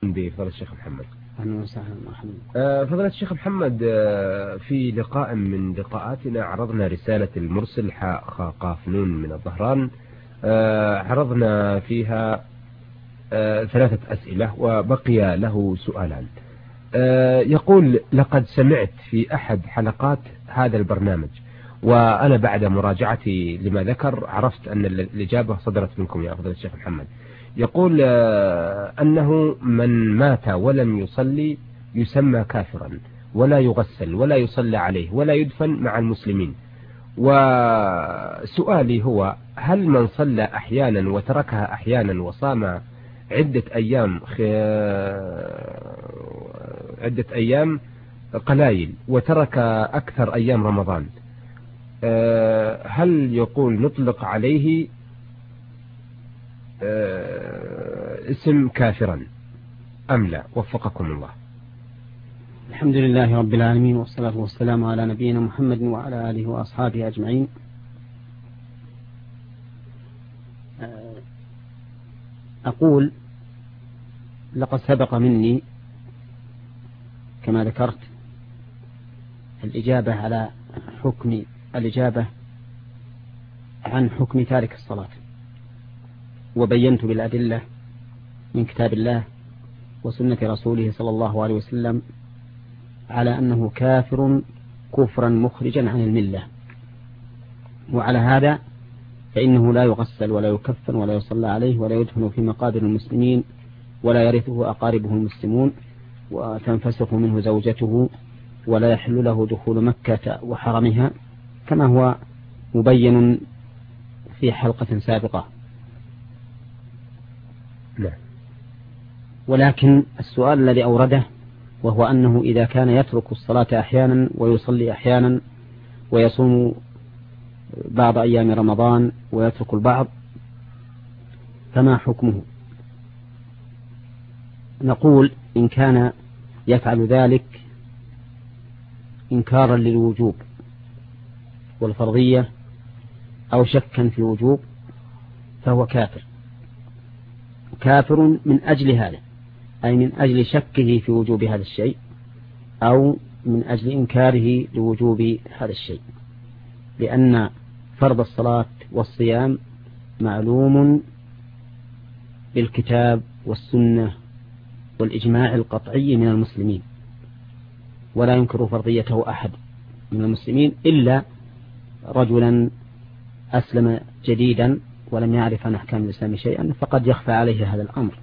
بفضل الشيخ محمد. أهلا وسهلا مرحبا. فضيلة الشيخ محمد، في لقاء من لقاءاتنا عرضنا رسالة المرسل حاء قاف نون من الظهران. عرضنا فيها 3 أسئلة وبقي له سؤالان. يقول: لقد سمعت في أحد حلقات هذا البرنامج، وأنا بعد مراجعتي لما ذكر عرفت أن الإجابة صدرت منكم يا فضيلة الشيخ محمد. يقول أنه من مات ولم يصلي يسمى كافرا، ولا يغسل ولا يصلى عليه ولا يدفن مع المسلمين. وسؤالي هو: هل من صلى أحيانا وتركها أحيانا وصام عدة أيام قلائل وترك أكثر أيام رمضان، هل يقول نطلق عليه اسم كافرا أم لا؟ وفقكم الله. الحمد لله رب العالمين، والصلاة والسلام على نبينا محمد وعلى آله وأصحابه أجمعين. أقول: لقد سبق مني كما ذكرت الإجابة عن حكم تارك الصلاة، وبينت بالأدلة من كتاب الله وسنة رسوله صلى الله عليه وسلم على أنه كافر كفرا مخرجا عن الملة. وعلى هذا فإنه لا يغسل ولا يكفن ولا يصلى عليه ولا يدفن في مقابر المسلمين ولا يرثه أقاربه المسلمون، وتنفسخ منه زوجته، ولا يحل له دخول مكة وحرمها كما هو مبين في حلقة سابقة. لا. ولكن السؤال الذي أورده وهو أنه إذا كان يترك الصلاة أحيانا ويصلي أحيانا ويصوم بعض أيام رمضان ويترك البعض، فما حكمه؟ نقول: إن كان يفعل ذلك إنكارا للوجوب والفرضية أو شكا في الوجوب فهو كافر من أجل هذا، أي من أجل شكه في وجوب هذا الشيء أو من أجل إنكاره لوجوب هذا الشيء، لأن فرض الصلاة والصيام معلوم بالكتاب والسنة والإجماع القطعي من المسلمين، ولا ينكر فرضيته أحد من المسلمين إلا رجلا أسلم جديدا ولم يعرف عن أحكام الإسلام شيئا، فقد يخفى عليه هذا الأمر.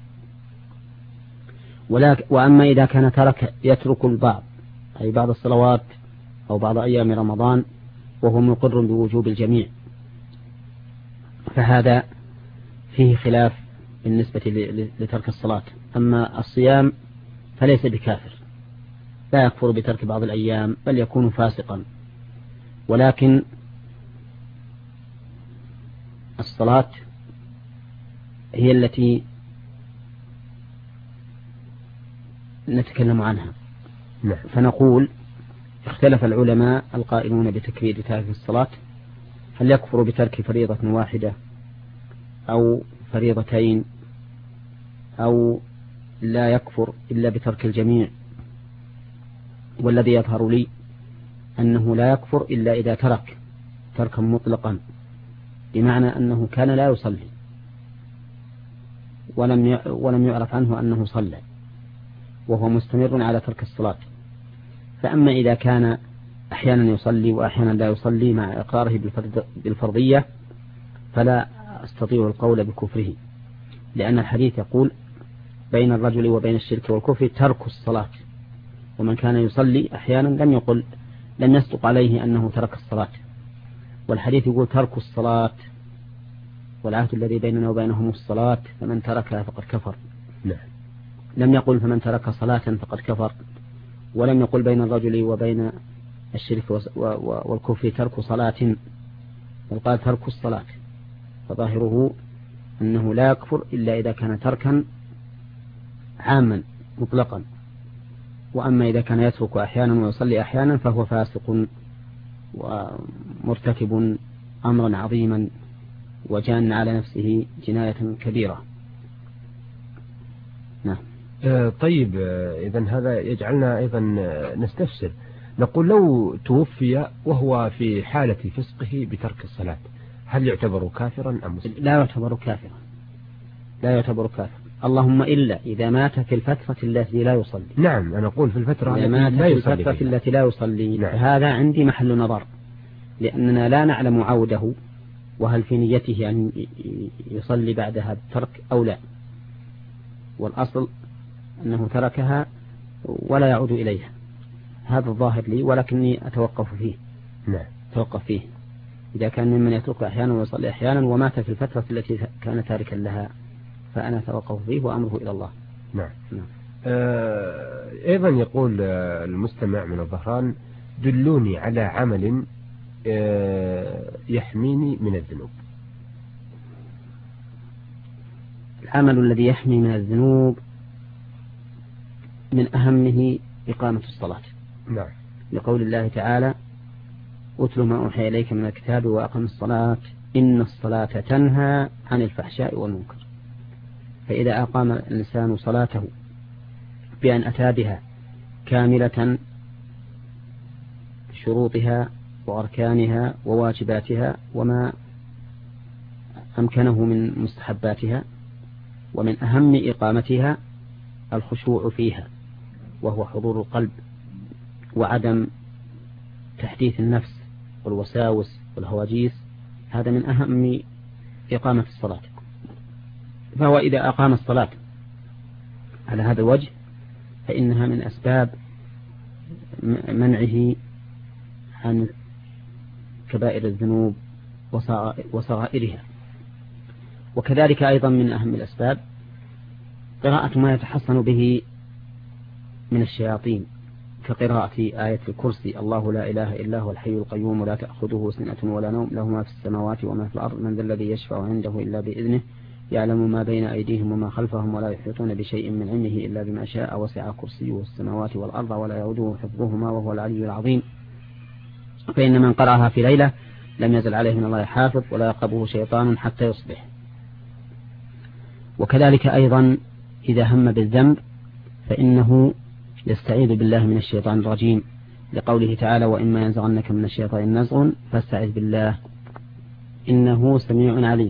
وأما إذا كان يترك البعض، أي بعض الصلوات أو بعض أيام رمضان وهو مقر بوجوب الجميع، فهذا فيه خلاف بالنسبة لترك الصلاة. أما الصيام فليس بكافر، لا يكفر بترك بعض الأيام بل يكون فاسقا. ولكن الصلاة هي التي نتكلم عنها. فنقول: اختلف العلماء القائلون بتكفير تارك الصلاة، هل يكفر بترك فريضة واحدة أو فريضتين أو لا يكفر إلا بترك الجميع. والذي يظهر لي أنه لا يكفر إلا إذا تركا مطلقا، بمعنى أنه كان لا يصلي ولم يعرف عنه أنه صلى وهو مستمر على ترك الصلاة. فأما إذا كان أحيانا يصلي وأحيانا لا يصلي مع إقراره بالفرضية فلا أستطيع القول بكفره، لأن الحديث يقول: بين الرجل وبين الشرك والكفر ترك الصلاة. ومن كان يصلي أحيانا لم يصدق عليه أنه ترك الصلاة. والحديث يقول: ترك الصلاة والعهد الذي بيننا وبينهم الصلاة فمن تركها فقد كفر. لم يقل فمن ترك صلاة فقد كفر، ولم يقل بين الرجل وبين الشرك والكفر ترك صلاة، بل قال ترك الصلاة. فظاهره أنه لا يكفر إلا إذا كان تركا عاما مطلقا. وأما إذا كان يترك أحيانا ويصلي أحيانا فهو فاسق ومرتكب أمرا عظيما وجان على نفسه جناية كبيرة. نعم. طيب، إذا هذا يجعلنا أيضا نستفسر. نقول لو توفي وهو في حالة فسقه بترك الصلاة، هل يعتبر كافرا أم مسلم؟ لا يعتبر كافرا، لا يعتبر كافرا، اللهم إلا إذا مات في الفترة التي لا يصلي. نعم، أنا أقول في الفترة إذا مات في الفترة التي لا يصلي. نعم. فهذا عندي محل نظر، لأننا لا نعلم عوده وهل في نيته أن يصلي بعدها بترك أو لا، والأصل أنه تركها ولا يعود إليها، هذا الظاهر لي، ولكني أتوقف فيه. نعم. أتوقف فيه إذا كان ممن يترك أحيانا ويصلي أحيانا ومات في الفترة التي كان تاركا لها، فأنا أتوقف فيه وأمره إلى الله. نعم. أيضا يقول المستمع من الظهران: دلوني على عمل يحميني من الذنوب. العمل الذي يحمي من الذنوب من أهمه إقامة الصلاة. نعم. لقول الله تعالى: أتل ما أوحي إليك من الكتاب وأقم الصلاة إن الصلاة تنهى عن الفحشاء والمنكر. فإذا أقام الإنسان صلاته بأن أتى بها كاملة شروطها وأركانها وواجباتها وما أمكنه من مستحباتها، ومن أهم إقامتها الخشوع فيها، وهو حضور القلب وعدم تحديث النفس والوساوس والهواجيس، هذا من أهم إقامة الصلاة. فهو إذا أقام الصلاة على هذا الوجه فإنها من أسباب منعه عن كبائر الذنوب وصغائرها. وكذلك أيضا من أهم الأسباب قراءة ما يتحصن به من الشياطين، كقراءة آية الكرسي: الله لا إله إلا هو الحي القيوم لا تأخذه سنة ولا نوم له ما في السماوات وما في الأرض من ذا الذي يشفع عنده إلا بإذنه يعلم ما بين أيديهم وما خلفهم ولا يحيطون بشيء من علمه إلا بما شاء وسع كرسيه السماوات والأرض ولا يؤوده حفظهما وهو العلي العظيم. فإن من قرأها في ليلة لم يزل عليه من الله حافظ ولا يقربه شيطان حتى يصبح. وكذلك أيضا إذا هم بالذنب فإنه يستعيذ بالله من الشيطان الرجيم، لقوله تعالى: وإما ينزغنك من الشيطان نزغ فاستعذ بالله إنه سميع عليم.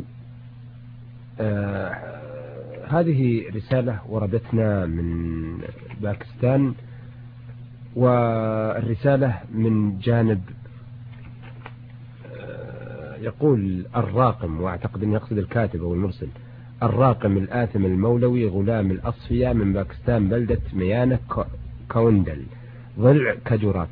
هذه رسالة وردتنا من باكستان، والرسالة من جانب يقول الراقم، وأعتقد أن يقصد الكاتب أو المرسل: الراقم الآثم المولوي غلام الأصفياء من باكستان بلدة ميانة كوندل ضلع كجورات.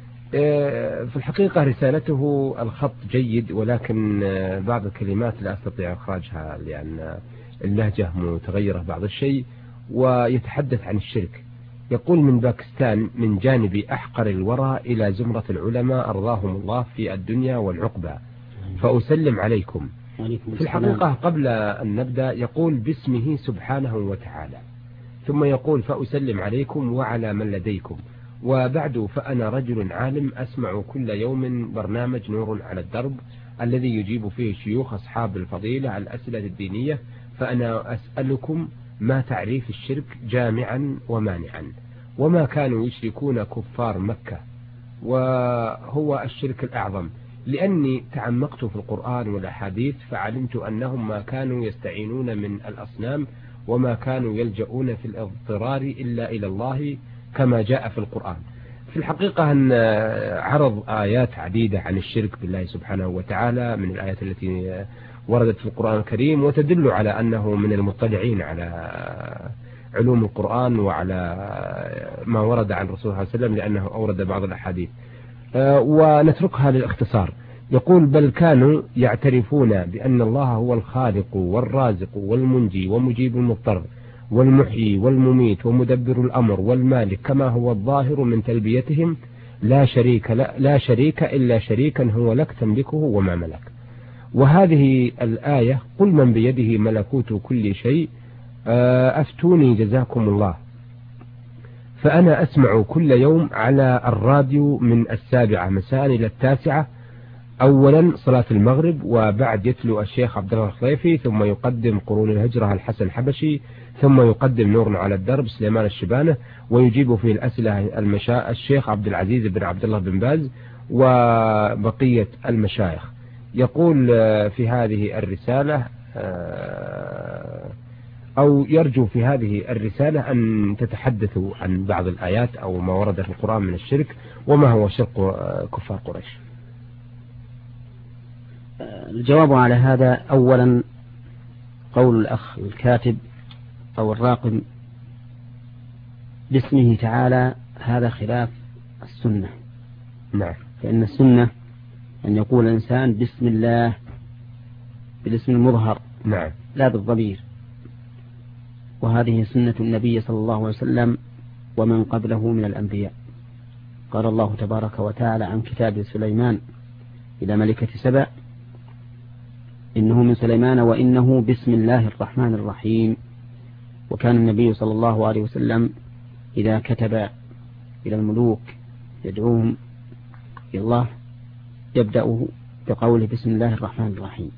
في الحقيقة رسالته الخط جيد، ولكن بعض الكلمات لا أستطيع إخراجها لأن اللهجة متغيرة بعض الشيء. ويتحدث عن الشرك. يقول: من باكستان من جانب أحقر الورى إلى زمرة العلماء أرضاهم الله في الدنيا والعقبى، فأسلم عليكم. في الحقيقة قبل أن نبدأ يقول باسمه سبحانه وتعالى، ثم يقول: فأسلم عليكم وعلى من لديكم، وبعد فأنا رجل عالم أسمع كل يوم برنامج نور على الدرب الذي يجيب فيه شيوخ أصحاب الفضيلة على الأسئلة الدينية، فأنا أسألكم ما تعريف الشرك جامعا ومانعا، وما كانوا يشركون كفار مكة، وهو الشرك الأعظم، لأني تعمقت في القرآن والأحاديث فعلمت أنهم ما كانوا يستعينون من الأصنام وما كانوا يلجؤون في الاضطرار إلا إلى الله كما جاء في القرآن. في الحقيقة أن عرض آيات عديدة عن الشرك بالله سبحانه وتعالى من الآيات التي وردت في القرآن الكريم، وتدل على أنه من المطلعين على علوم القرآن وعلى ما ورد عن الرسول صلى الله عليه وسلم، لأنه أورد بعض الأحاديث ونتركها للاختصار. يقول: بل كانوا يعترفون بأن الله هو الخالق والرازق والمنجي ومجيب المضطر والمحيي والمميت ومدبر الأمر والمالك، كما هو الظاهر من تلبيتهم: لا شريك إلا شريكا هو لك تملكه وما ملك. وهذه الآية: قل من بيده ملكوت كل شيء أفتوني جزاكم الله. فأنا أسمع كل يوم على الراديو من 7 مساء إلى 9، أولا صلاة المغرب، وبعد يتلو الشيخ عبد الله الخليفي، ثم يقدم قرون الهجرة الحسن الحبشي، ثم يقدم نور على الدرب سليمان الشبانة، ويجيب فيه الأسئلة الشيخ عبد العزيز بن عبد الله بن باز وبقية المشايخ. يقول في هذه الرسالة أو يرجو في هذه الرسالة أن تتحدثوا عن بعض الآيات أو ما ورد في القرآن من الشرك، وما هو شرك كفار قريش. الجواب على هذا: أولا قول الأخ الكاتب أو الراقم باسمه تعالى هذا خلاف السنة. نعم. فإن السنة أن يقول الإنسان بسم الله بالاسم المظهر. نعم. لا بالضمير، وهذه سنة النبي صلى الله عليه وسلم ومن قبله من الأنبياء. قال الله تبارك وتعالى عن كتاب سليمان إلى ملكة سبأ: إنه من سليمان وإنه بسم الله الرحمن الرحيم. وكان النبي صلى الله عليه وسلم إذا كتب إلى الملوك يدعوهم إلى الله يبدأ بقوله بسم الله الرحمن الرحيم.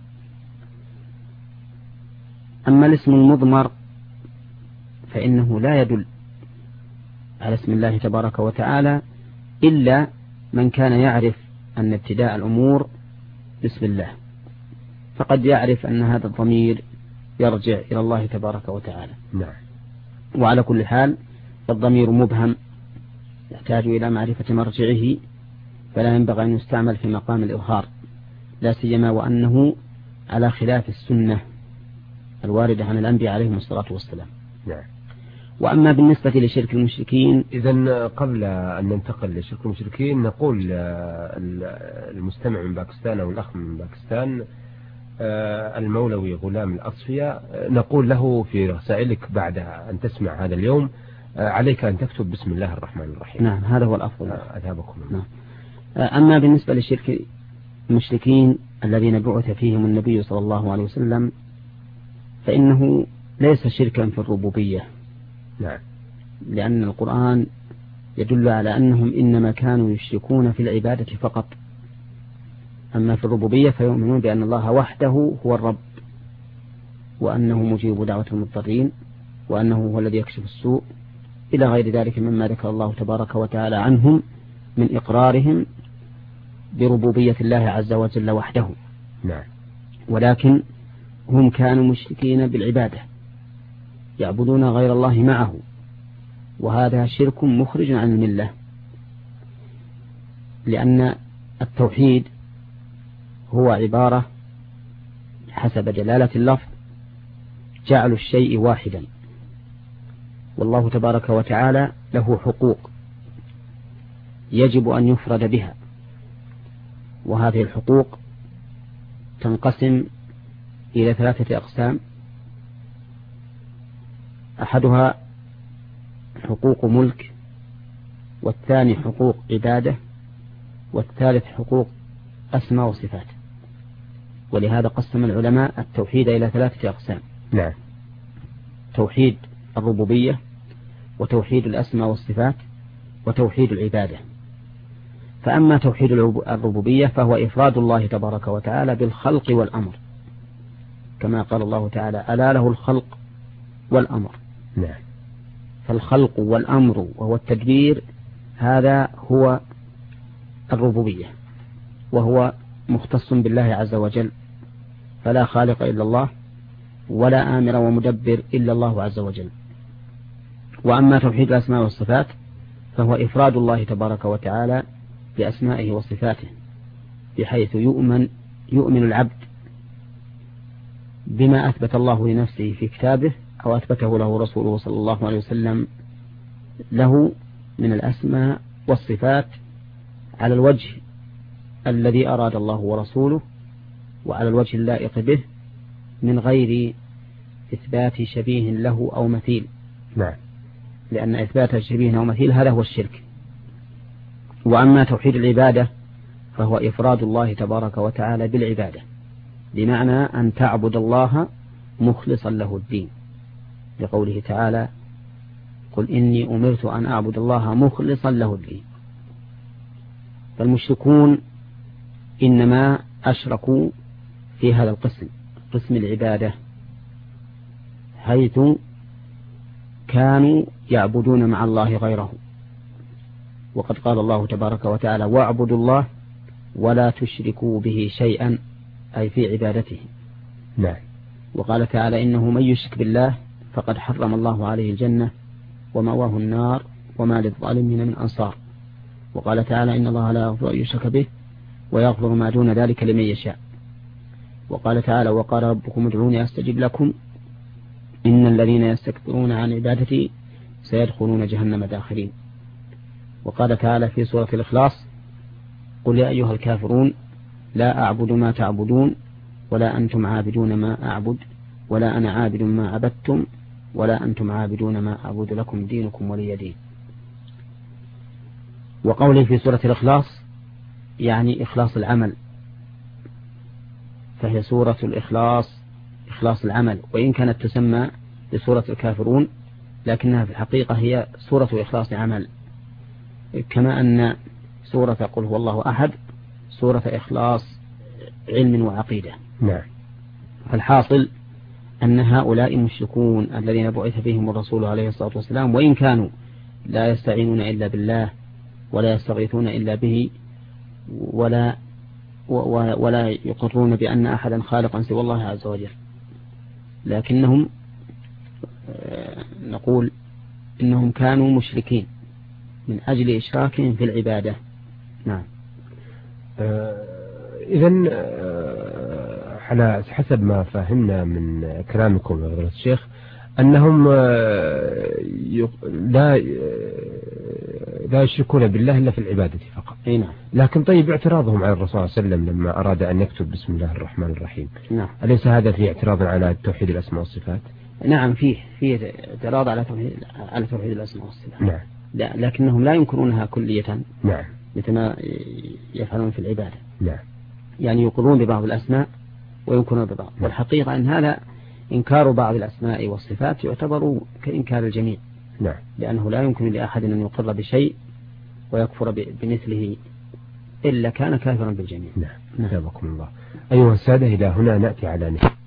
أما الاسم المضمر فإنه لا يدل على اسم الله تبارك وتعالى إلا من كان يعرف أن ابتداء الأمور بسم الله، فقد يعرف أن هذا الضمير يرجع إلى الله تبارك وتعالى. نعم. وعلى كل حال فالضمير مبهم يحتاج إلى معرفة مرجعه، فلا ينبغي أن يستعمل في مقام الإظهار، لا سيما وأنه على خلاف السنة الواردة عن الأنبياء عليهم الصلاة والسلام. نعم. وأما بالنسبة لشرك المشركين، إذن قبل أن ننتقل لشرك المشركين نقول المستمع من باكستان أو الأخ من باكستان المولوي غلام الأصفية، نقول له في رسائلك بعد أن تسمع هذا اليوم عليك أن تكتب بسم الله الرحمن الرحيم. نعم، هذا هو الأفضل. أذهبكم. نعم. أما بالنسبة لشرك المشركين الذين بعث فيهم النبي صلى الله عليه وسلم فإنه ليس شركا في الربوبية. نعم. لأن القرآن يدل على أنهم إنما كانوا يشركون في العبادة فقط، أما في الربوبية فيؤمنون بأن الله وحده هو الرب، وأنه مجيب دعوة المضطرين، وأنه هو الذي يكشف السوء إلى غير ذلك مما ذكر الله تبارك وتعالى عنهم من إقرارهم بربوبية الله عز وجل وحده. نعم. ولكن هم كانوا مشركين بالعبادة، يعبدون غير الله معه، وهذا شرك مخرج عن الملة، لأن التوحيد هو عبارة حسب جلالة اللفظ جعل الشيء واحدا، والله تبارك وتعالى له حقوق يجب أن يفرد بها، وهذه الحقوق تنقسم إلى 3 أقسام: أحدها حقوق ملك، والثاني حقوق عبادة، والثالث حقوق أسماء وصفات. ولهذا قسم العلماء التوحيد إلى 3 أقسام: نعم. توحيد الربوبية، وتوحيد الأسماء والصفات، وتوحيد العبادة. فأما توحيد الربوبية فهو إفراد الله تبارك وتعالى بالخلق والأمر، كما قال الله تعالى: ألا له الخلق والأمر. نعم. فالخلق والأمر وهو التدبير هذا هو الربوبية، وهو مختص بالله عز وجل، فلا خالق إلا الله ولا آمر ومدبر إلا الله عز وجل. وأما توحيد الأسماء والصفات فهو إفراد الله تبارك وتعالى بأسمائه وصفاته، بحيث يؤمن العبد بما أثبت الله لنفسه في كتابه أو أثبته له رسوله صلى الله عليه وسلم له من الأسماء والصفات على الوجه الذي أراد الله ورسوله، وعلى الوجه اللائق به، من غير إثبات شبيه له أو مثيل. نعم. لأن إثبات شبيه أو مثيل هذا هو الشرك. وأما توحيد العبادة فهو إفراد الله تبارك وتعالى بالعبادة، بمعنى أن تعبد الله مخلصا له الدين، لقوله تعالى: قل إني أمرت أن أعبد الله مخلصا له الدين. فالمشركون إنما أشركوا في هذا القسم، قسم العبادة، حيث كانوا يعبدون مع الله غيره. وقد قال الله تبارك وتعالى واعبدوا الله ولا تشركوا به شيئا، أي في عبادته. نعم. وقال تعالى إنه من يشرك بالله فقد حرم الله عليه الجنة ومأواه النار وما للظالمين من أنصار. وقال تعالى إن الله لا يغفر أن يشرك به ويغفر ما دون ذلك لمن يشاء. وقال تعالى وقال ربكم ادعوني أستجب لكم إن الذين يستكبرون عن عبادتي سيدخلون جهنم داخرين. وقال تعالى في سورة الإخلاص قل يا أيها الكافرون لا أعبد ما تعبدون ولا أنتم عابدون ما أعبد ولا أنا عابد ما عبدتم ولا أنتم عابدون ما أعبد لكم دينكم ولي دين. وقوله في سورة الإخلاص يعني إخلاص العمل، فهي سورة الإخلاص إخلاص العمل، وإن كانت تسمى بسورة الكافرون لكنها في الحقيقة هي سورة إخلاص عمل، كما أن سورة قل هو الله أحد سورة إخلاص علم وعقيدة. نعم. فالحاصل أن هؤلاء مشركون الذين بعث فيهم الرسول عليه الصلاة والسلام وإن كانوا لا يستعينون إلا بالله ولا يستغيثون إلا به ولا يقرون بأن أحدا خالقا سوى الله عز وجل، لكنهم نقول إنهم كانوا مشركين من أجل إشراكهم في العبادة. نعم. إذن على حسب ما فهمنا من كلامكم يا فضيلة الشيخ أنهم لا يشركون بالله إلا في العبادة فقط. نعم. لكن طيب اعتراضهم على الرسول صلى الله عليه وسلم لما أراد أن يكتب بسم الله الرحمن الرحيم، نعم. أليس هذا فيه اعتراض على توحيد الأسماء والصفات؟ نعم فيه اعتراض على توحيد الأسماء والصفات. نعم. لكنهم لا ينكرونها كلية. نعم. مثل ما يفعلون في العبادة. نعم. يعني يقرون ببعض الأسماء وينكرون ببعض. والحقيقة أن هذا إنكار بعض الأسماء والصفات يعتبر كإنكار الجميع. نعم. لأنه لا يمكن لأحد أن يقر بشيء ويكفر بمثله إلا كان كافرا بالجميع. نعم. نعم. الله. أيها السادة إلى هنا نأتي على نهاية